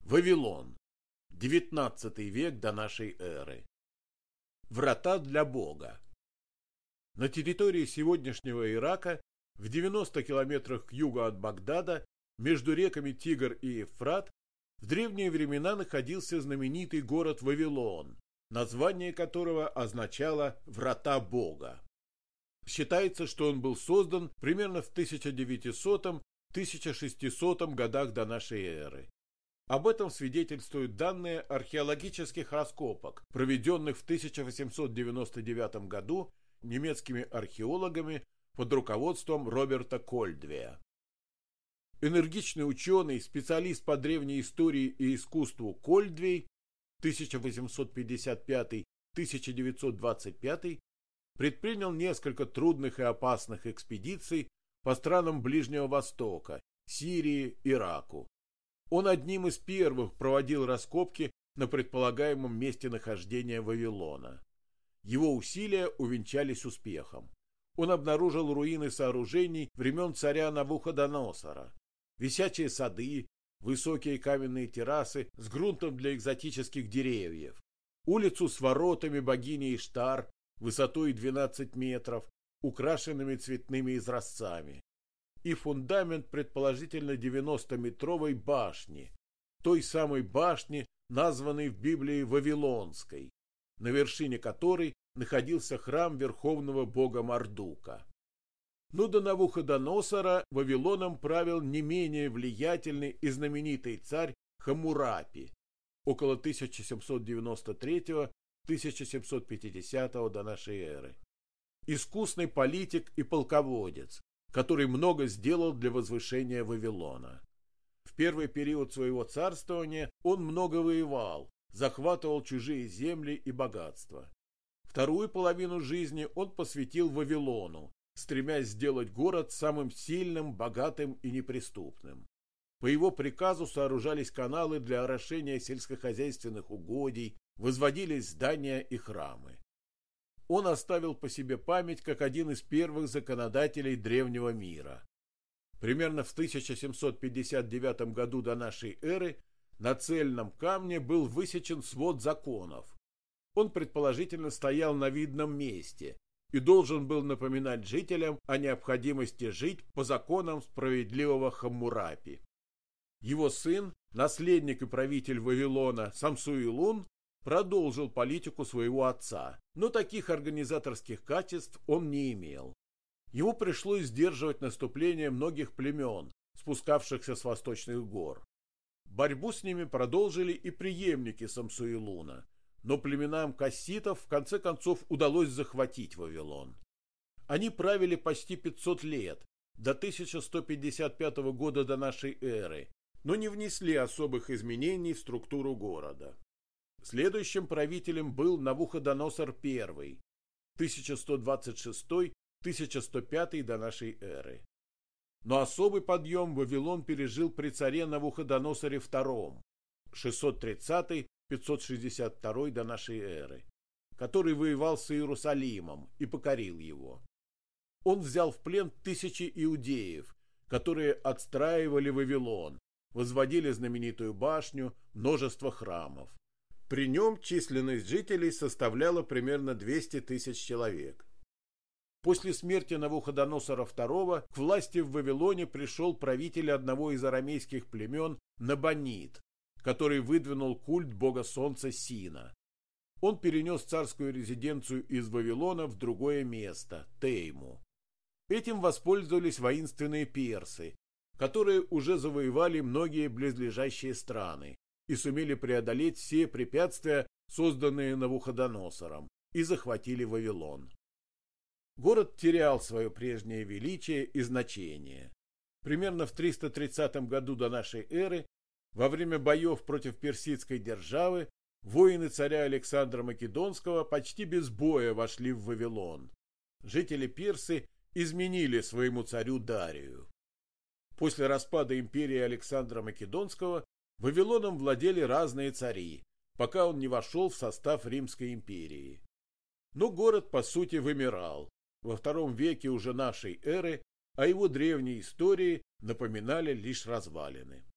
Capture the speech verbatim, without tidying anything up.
Вавилон. девятнадцатый век до нашей эры. Врата для Бога. На территории сегодняшнего Ирака, в девяноста километрах к югу от Багдада, между реками Тигр и Евфрат, в древние времена находился знаменитый город Вавилон, название которого означало «Врата Бога». Считается, что он был создан примерно в тысяча девятисотом — тысяча шестисотом годах до нашей эры. Об этом свидетельствуют данные археологических раскопок, проведенных в тысяча восемьсот девяносто девятом году немецкими археологами под руководством Роберта Кольдвея. Энергичный ученый, специалист по древней истории и искусству Кольдвей тысяча восемьсот пятьдесят пятый — тысяча девятьсот двадцать пятый предпринял несколько трудных и опасных экспедиций по странам Ближнего Востока, Сирии, Ираку. Он одним из первых проводил раскопки на предполагаемом месте нахождения Вавилона. Его усилия увенчались успехом. Он обнаружил руины сооружений времен царя Навуходоносора, висячие сады, высокие каменные террасы с грунтом для экзотических деревьев, улицу с воротами богини Иштар высотой двенадцать метров, украшенными цветными изразцами, и фундамент предположительно девяностометровой башни, той самой башни, названной в Библии Вавилонской, на вершине которой находился храм верховного бога Мардука. Но до Навуходоносора Вавилоном правил не менее влиятельный и знаменитый царь Хаммурапи около тысяча семьсот девяносто третьего — тысяча семьсот пятидесятого до нашей эры. Искусный политик и полководец, который много сделал для возвышения Вавилона. В первый период своего царствования он много воевал, захватывал чужие земли и богатства. Вторую половину жизни он посвятил Вавилону, стремясь сделать город самым сильным, богатым и неприступным. По его приказу сооружались каналы для орошения сельскохозяйственных угодий, возводились здания и храмы. Он оставил по себе память как один из первых законодателей древнего мира. Примерно в тысяча семьсот пятьдесят девятом году до нашей эры на цельном камне был высечен свод законов. Он предположительно стоял на видном месте и должен был напоминать жителям о необходимости жить по законам справедливого Хаммурапи. Его сын, наследник и правитель Вавилона Самсуилун, продолжил политику своего отца, но таких организаторских качеств он не имел. Ему пришлось сдерживать наступление многих племен, спускавшихся с восточных гор. Борьбу с ними продолжили и преемники Самсуилуна, но племенам касситов в конце концов удалось захватить Вавилон. Они правили почти пятьсот лет, до тысяча сто пятьдесят пятого года до нашей эры, но не внесли особых изменений в структуру города. Следующим правителем был Навуходоносор I, тысяча сто двадцать шестой — тысяча сто пятый до нашей эры. Но особый подъем Вавилон пережил при царе Навуходоносоре втором, шестьсот тридцатый — пятьсот шестьдесят второй до нашей эры, который воевал с Иерусалимом и покорил его. Он взял в плен тысячи иудеев, которые отстраивали Вавилон, возводили знаменитую башню, множество храмов. При нем численность жителей составляла примерно двести тысяч человек. После смерти Навуходоносора второго к власти в Вавилоне пришел правитель одного из арамейских племен Набонид, который выдвинул культ бога солнца Сина. Он перенес царскую резиденцию из Вавилона в другое место, Тейму. Этим воспользовались воинственные персы, которые уже завоевали многие близлежащие страны и сумели преодолеть все препятствия, созданные Навуходоносором, и захватили Вавилон. Город терял свое прежнее величие и значение. Примерно в триста тридцатом году до нашей эры, во время боев против персидской державы, воины царя Александра Македонского почти без боя вошли в Вавилон. Жители Персы изменили своему царю Дарию. После распада империи Александра Македонского Вавилоном владели разные цари, пока он не вошел в состав Римской империи. Но город, по сути, вымирал. Во втором веке уже нашей эры, а его древней истории напоминали лишь развалины.